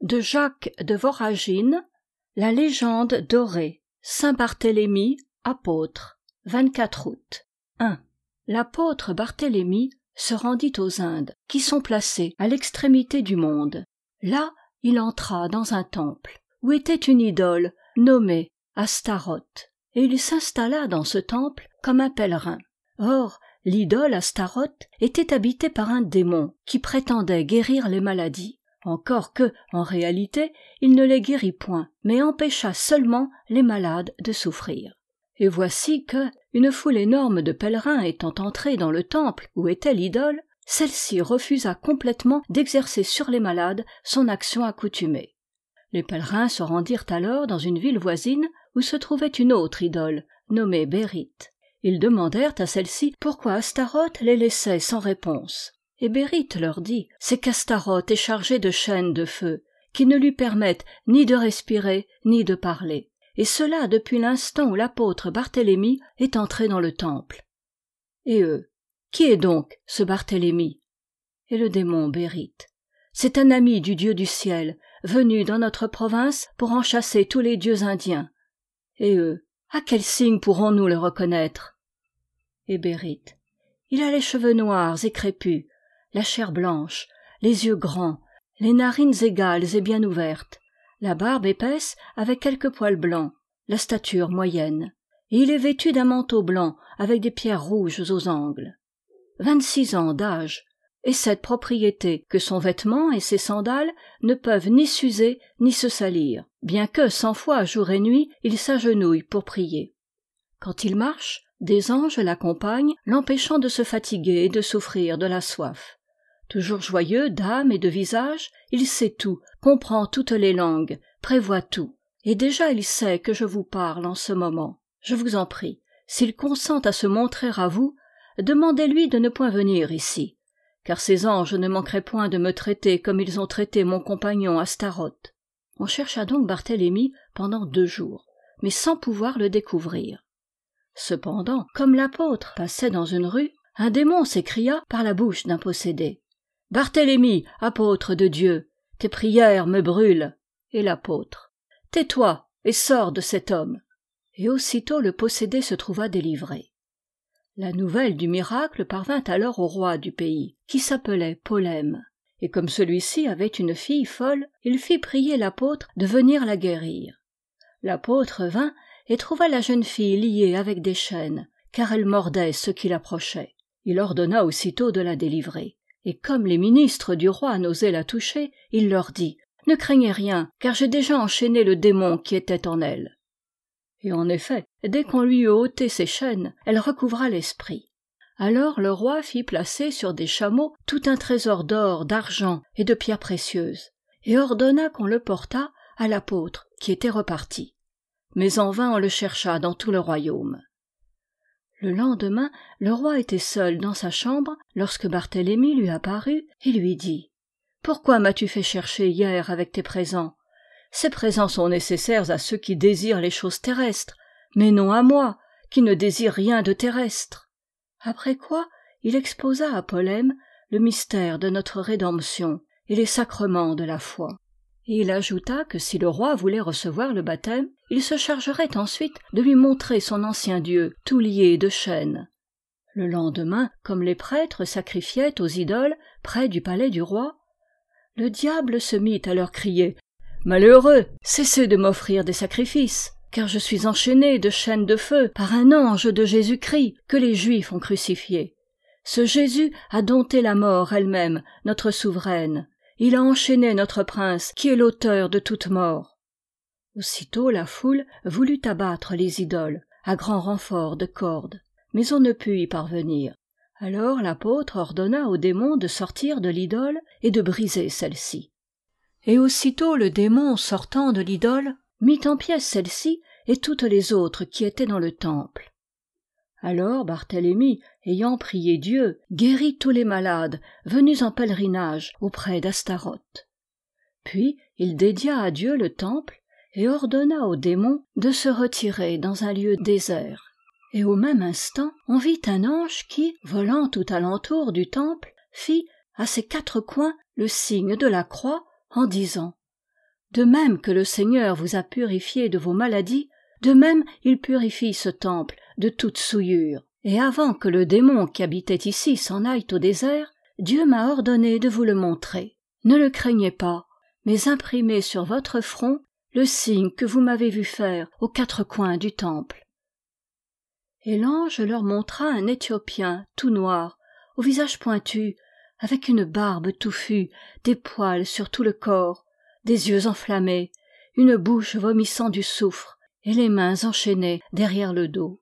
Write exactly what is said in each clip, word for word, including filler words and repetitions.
De Jacques de Voragine, la légende dorée, Saint-Barthélemy, apôtre, vingt-quatre août. un. L'apôtre Barthélemy se rendit aux Indes, qui sont placées à l'extrémité du monde. Là, il entra dans un temple, où était une idole nommée Astaroth, et il s'installa dans ce temple comme un pèlerin. Or, l'idole Astaroth était habitée par un démon qui prétendait guérir les maladies, encore que, en réalité, il ne les guérit point, mais empêcha seulement les malades de souffrir. Et voici que, une foule énorme de pèlerins étant entrés dans le temple où était l'idole, celle-ci refusa complètement d'exercer sur les malades son action accoutumée. Les pèlerins se rendirent alors dans une ville voisine où se trouvait une autre idole, nommée Bérite. Ils demandèrent à celle-ci pourquoi Astaroth les laissait sans réponse. Et Bérite leur dit, c'est qu'Astaroth est chargée de chaînes de feu, qui ne lui permettent ni de respirer, ni de parler. Et cela depuis l'instant où l'apôtre Barthélemy est entré dans le temple. Et eux, qui est donc ce Barthélemy? Et le démon Bérite, c'est un ami du Dieu du ciel, venu dans notre province pour en chasser tous les dieux indiens. Et eux, à quel signe pourrons-nous le reconnaître? Et Bérite, il a les cheveux noirs et crépus, la chair blanche, les yeux grands, les narines égales et bien ouvertes, la barbe épaisse avec quelques poils blancs, la stature moyenne. Et il est vêtu d'un manteau blanc avec des pierres rouges aux angles. Vingt-six ans d'âge, et cette propriété que son vêtement et ses sandales ne peuvent ni s'user ni se salir, bien que cent fois jour et nuit il s'agenouille pour prier. Quand il marche, des anges l'accompagnent, l'empêchant de se fatiguer et de souffrir de la soif. Toujours joyeux d'âme et de visage, il sait tout, comprend toutes les langues, prévoit tout. Et déjà il sait que je vous parle en ce moment. Je vous en prie, s'il consent à se montrer à vous, demandez-lui de ne point venir ici, car ces anges ne manqueraient point de me traiter comme ils ont traité mon compagnon Astaroth. On chercha donc Barthélemy pendant deux jours, mais sans pouvoir le découvrir. Cependant, comme l'apôtre passait dans une rue, un démon s'écria par la bouche d'un possédé. « Barthélemy, apôtre de Dieu, tes prières me brûlent. » Et l'apôtre. « Tais-toi et sors de cet homme. » Et aussitôt le possédé se trouva délivré. La nouvelle du miracle parvint alors au roi du pays, qui s'appelait Polème. Et comme celui-ci avait une fille folle, il fit prier l'apôtre de venir la guérir. L'apôtre vint et trouva la jeune fille liée avec des chaînes, car elle mordait ceux qui l'approchaient. Il ordonna aussitôt de la délivrer. Et comme les ministres du roi n'osaient la toucher, il leur dit « Ne craignez rien, car j'ai déjà enchaîné le démon qui était en elle. » Et en effet, dès qu'on lui eut ôté ses chaînes, elle recouvra l'esprit. Alors le roi fit placer sur des chameaux tout un trésor d'or, d'argent et de pierres précieuses, et ordonna qu'on le portât à l'apôtre qui était reparti. Mais en vain on le chercha dans tout le royaume. Le lendemain, le roi était seul dans sa chambre lorsque Barthélemy lui apparut et lui dit « Pourquoi m'as-tu fait chercher hier avec tes présents ? Ces présents sont nécessaires à ceux qui désirent les choses terrestres, mais non à moi, qui ne désire rien de terrestre. » Après quoi, il exposa à Polème le mystère de notre rédemption et les sacrements de la foi. Et il ajouta que si le roi voulait recevoir le baptême, il se chargerait ensuite de lui montrer son ancien Dieu, tout lié de chaînes. Le lendemain, comme les prêtres sacrifiaient aux idoles près du palais du roi, le diable se mit à leur crier « Malheureux, cessez de m'offrir des sacrifices, car je suis enchaîné de chaînes de feu par un ange de Jésus-Christ que les Juifs ont crucifié. Ce Jésus a dompté la mort elle-même, notre souveraine. Il a enchaîné notre prince, qui est l'auteur de toute mort. » Aussitôt la foule voulut abattre les idoles, à grand renfort de cordes, mais on ne put y parvenir. Alors l'apôtre ordonna au démon de sortir de l'idole et de briser celle-ci. Et aussitôt le démon sortant de l'idole, mit en pièces celle-ci et toutes les autres qui étaient dans le temple. Alors Barthélemy, ayant prié Dieu, guérit tous les malades venus en pèlerinage auprès d'Astaroth. Puis il dédia à Dieu le temple et ordonna au démon de se retirer dans un lieu désert. Et au même instant, on vit un ange qui, volant tout alentour du temple, fit, à ses quatre coins, le signe de la croix, en disant De même que le Seigneur vous a purifié de vos maladies, de même il purifie ce temple de toute souillure. Et avant que le démon qui habitait ici s'en aille au désert, Dieu m'a ordonné de vous le montrer. Ne le craignez pas, mais imprimez sur votre front le signe que vous m'avez vu faire aux quatre coins du temple. » Et l'ange leur montra un Éthiopien tout noir, au visage pointu, avec une barbe touffue, des poils sur tout le corps, des yeux enflammés, une bouche vomissant du soufre, et les mains enchaînées derrière le dos.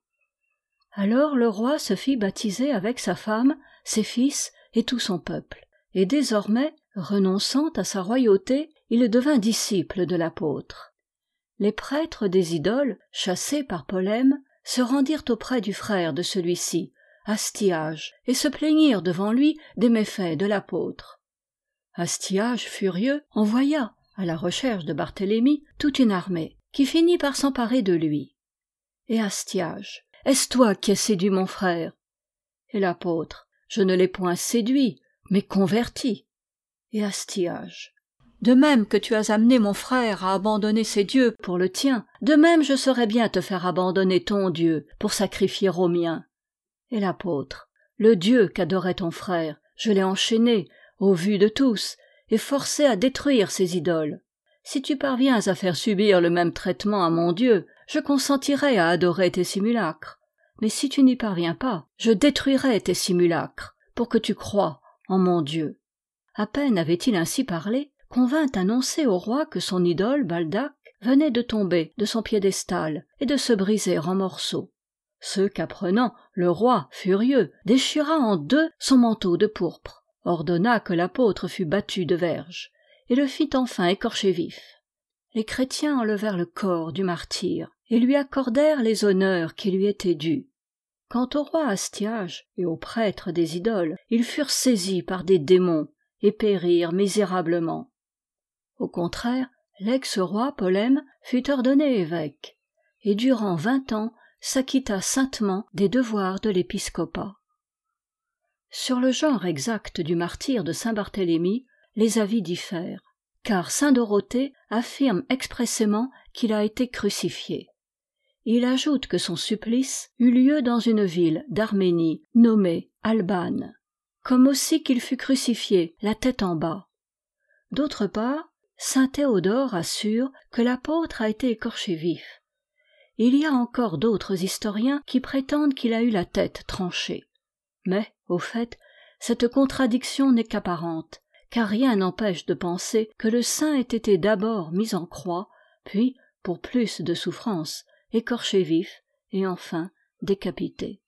Alors le roi se fit baptiser avec sa femme, ses fils et tout son peuple. Et désormais, renonçant à sa royauté, il devint disciple de l'apôtre. Les prêtres des idoles, chassés par Polème, se rendirent auprès du frère de celui-ci, Astyage, et se plaignirent devant lui des méfaits de l'apôtre. Astyage, furieux, envoya, à la recherche de Barthélemy, toute une armée, qui finit par s'emparer de lui. Et Astyage: « Est-ce toi qui as séduit mon frère ?» Et l'apôtre: « Je ne l'ai point séduit, mais converti. » Et Astyage: « De même que tu as amené mon frère à abandonner ses dieux pour le tien, de même je saurais bien te faire abandonner ton Dieu pour sacrifier au mien. » Et l'apôtre: « Le Dieu qu'adorait ton frère, je l'ai enchaîné, au vu de tous, et forcé à détruire ses idoles. Si tu parviens à faire subir le même traitement à mon Dieu, je consentirai à adorer tes simulacres. Mais si tu n'y parviens pas, je détruirai tes simulacres, pour que tu croies en mon Dieu. » À peine avait-il ainsi parlé qu'on vint annoncer au roi que son idole, Baldac, venait de tomber de son piédestal et de se briser en morceaux. Ce qu'apprenant, le roi, furieux, déchira en deux son manteau de pourpre, ordonna que l'apôtre fût battu de verges, et le fit enfin écorcher vif. Les chrétiens enlevèrent le corps du martyr, et lui accordèrent les honneurs qui lui étaient dus. Quant au roi Astyage et aux prêtres des idoles, ils furent saisis par des démons et périrent misérablement. Au contraire, l'ex-roi Polème fut ordonné évêque, et durant vingt ans s'acquitta saintement des devoirs de l'épiscopat. Sur le genre exact du martyre de Saint-Barthélemy, les avis diffèrent, car saint Dorothée affirme expressément qu'il a été crucifié. Il ajoute que son supplice eut lieu dans une ville d'Arménie nommée Albane, comme aussi qu'il fut crucifié la tête en bas. D'autre part, saint Théodore assure que l'apôtre a été écorché vif. Il y a encore d'autres historiens qui prétendent qu'il a eu la tête tranchée. Mais, au fait, cette contradiction n'est qu'apparente, car rien n'empêche de penser que le saint ait été d'abord mis en croix, puis, pour plus de souffrance, écorché vif, et enfin décapité.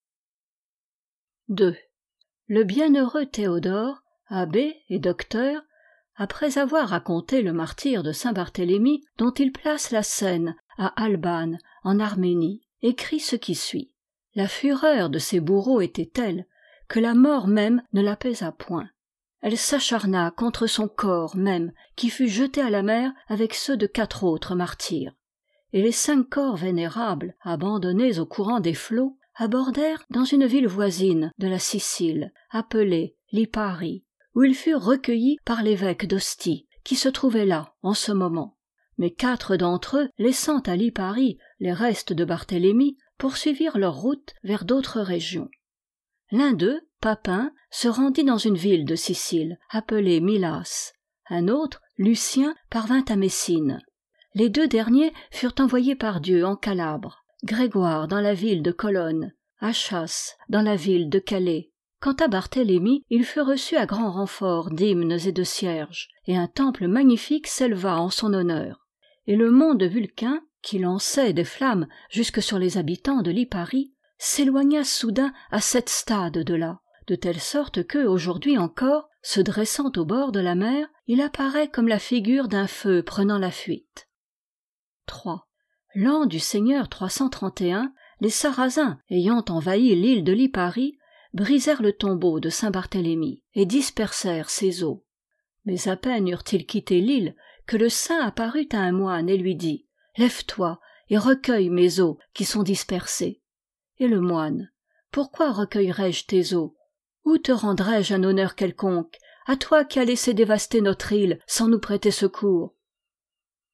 deux. Le bienheureux Théodore, abbé et docteur, après avoir raconté le martyre de Saint-Barthélemy, dont il place la scène à Albane, en Arménie, écrit ce qui suit. La fureur de ces bourreaux était telle que la mort même ne l'apaisa point. Elle s'acharna contre son corps même, qui fut jeté à la mer avec ceux de quatre autres martyrs. Et les cinq corps vénérables, abandonnés au courant des flots, abordèrent dans une ville voisine de la Sicile, appelée Lipari, où ils furent recueillis par l'évêque d'Ostie, qui se trouvait là en ce moment. Mais quatre d'entre eux, laissant à Lipari les restes de Barthélemy, poursuivirent leur route vers d'autres régions. L'un d'eux, Papin, se rendit dans une ville de Sicile, appelée Milas. Un autre, Lucien, parvint à Messine. Les deux derniers furent envoyés par Dieu en Calabre, Grégoire dans la ville de Colonne, Achas dans la ville de Calais. Quant à Barthélemy, il fut reçu à grand renfort d'hymnes et de cierges, et un temple magnifique s'éleva en son honneur. Et le mont de Vulcain, qui lançait des flammes jusque sur les habitants de Lipari, s'éloigna soudain à sept stades de là, de telle sorte que, aujourd'hui encore, se dressant au bord de la mer, il apparaît comme la figure d'un feu prenant la fuite. trois. L'an du Seigneur trois cent trente et un, les Sarrasins, ayant envahi l'île de Lipari, brisèrent le tombeau de Saint-Barthélemy et dispersèrent ses os. Mais à peine eurent-ils quitté l'île que le saint apparut à un moine et lui dit « Lève-toi et recueille mes os qui sont dispersés. » Et le moine « Pourquoi recueillerais-je tes os? Où te rendrais-je un honneur quelconque, à toi qui as laissé dévaster notre île sans nous prêter secours ?»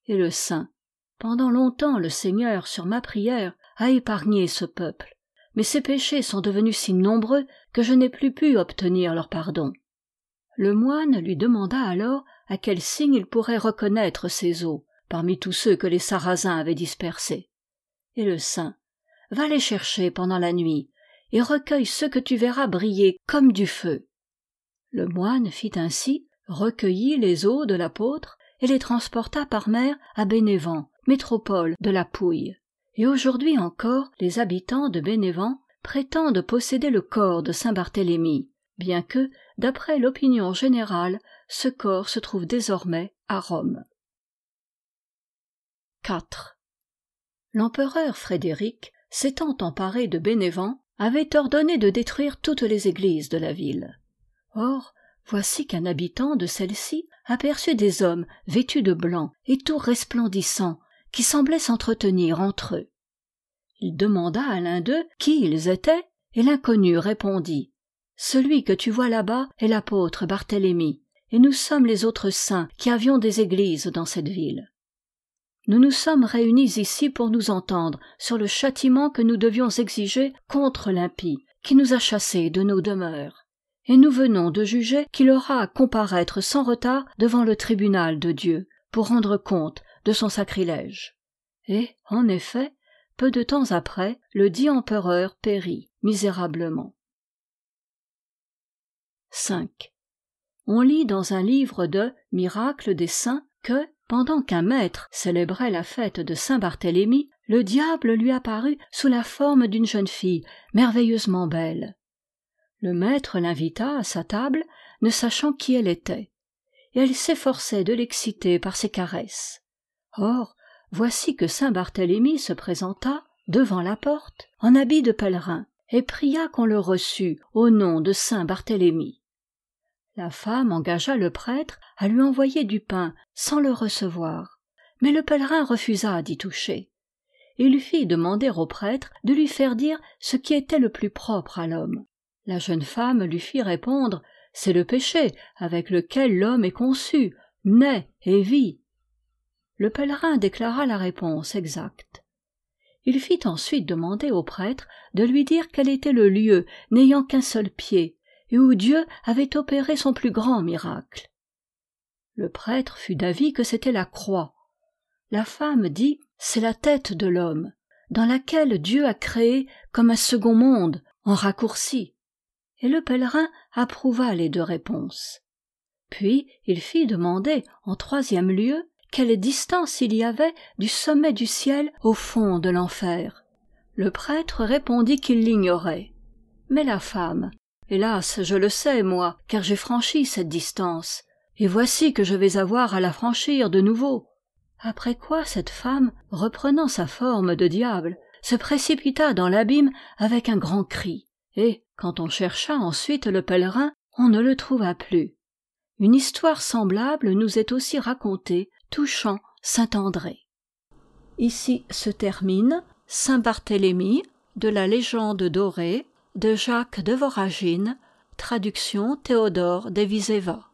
Et le saint: pendant longtemps le Seigneur, sur ma prière, a épargné ce peuple, mais ses péchés sont devenus si nombreux que je n'ai plus pu obtenir leur pardon. Le moine lui demanda alors à quel signe il pourrait reconnaître ces eaux, parmi tous ceux que les Sarrasins avaient dispersés. Et le saint: va les chercher pendant la nuit, et recueille ceux que tu verras briller comme du feu. Le moine fit ainsi, recueillit les eaux de l'apôtre, et les transporta par mer à Bénévent, métropole de la Pouille. Et aujourd'hui encore, les habitants de Bénévent prétendent posséder le corps de saint Barthélemy, bien que, d'après l'opinion générale, ce corps se trouve désormais à Rome. quatre. L'empereur Frédéric, s'étant emparé de Bénévent, avait ordonné de détruire toutes les églises de la ville. Or, voici qu'un habitant de celle-ci aperçut des hommes vêtus de blanc et tout resplendissants, qui semblaient s'entretenir entre eux. Il demanda à l'un d'eux qui ils étaient, et l'inconnu répondit: « Celui que tu vois là-bas est l'apôtre Barthélemy, et nous sommes les autres saints qui avions des églises dans cette ville. Nous nous sommes réunis ici pour nous entendre sur le châtiment que nous devions exiger contre l'impie, qui nous a chassés de nos demeures. Et nous venons de juger qu'il aura à comparaître sans retard devant le tribunal de Dieu, pour rendre compte de son sacrilège. » Et, en effet, peu de temps après, le dit empereur périt misérablement. cinq. On lit dans un livre de « Miracles des saints » que, pendant qu'un maître célébrait la fête de saint Barthélemy, le diable lui apparut sous la forme d'une jeune fille merveilleusement belle. Le maître l'invita à sa table, ne sachant qui elle était, et elle s'efforçait de l'exciter par ses caresses. Or, voici que saint Barthélemy se présenta, devant la porte, en habit de pèlerin, et pria qu'on le reçût au nom de saint Barthélemy. La femme engagea le prêtre à lui envoyer du pain sans le recevoir, mais le pèlerin refusa d'y toucher. Il fit demander au prêtre de lui faire dire ce qui était le plus propre à l'homme. La jeune femme lui fit répondre: « C'est le péché avec lequel l'homme est conçu, naît et vit. » Le pèlerin déclara la réponse exacte. Il fit ensuite demander au prêtre de lui dire quel était le lieu n'ayant qu'un seul pied, et où Dieu avait opéré son plus grand miracle. Le prêtre fut d'avis que c'était la croix. La femme dit: « C'est la tête de l'homme, dans laquelle Dieu a créé comme un second monde, en raccourci. » Et le pèlerin approuva les deux réponses. Puis il fit demander, en troisième lieu, quelle distance il y avait du sommet du ciel au fond de l'enfer. Le prêtre répondit qu'il l'ignorait. Mais la femme: « Hélas, je le sais, moi, car j'ai franchi cette distance, et voici que je vais avoir à la franchir de nouveau. » Après quoi cette femme, reprenant sa forme de diable, se précipita dans l'abîme avec un grand cri, et, quand on chercha ensuite le pèlerin, on ne le trouva plus. Une histoire semblable nous est aussi racontée, touchant saint André. Ici se termine Saint Barthélemy de la légende dorée de Jacques de Voragine, traduction Théodore Deviseva.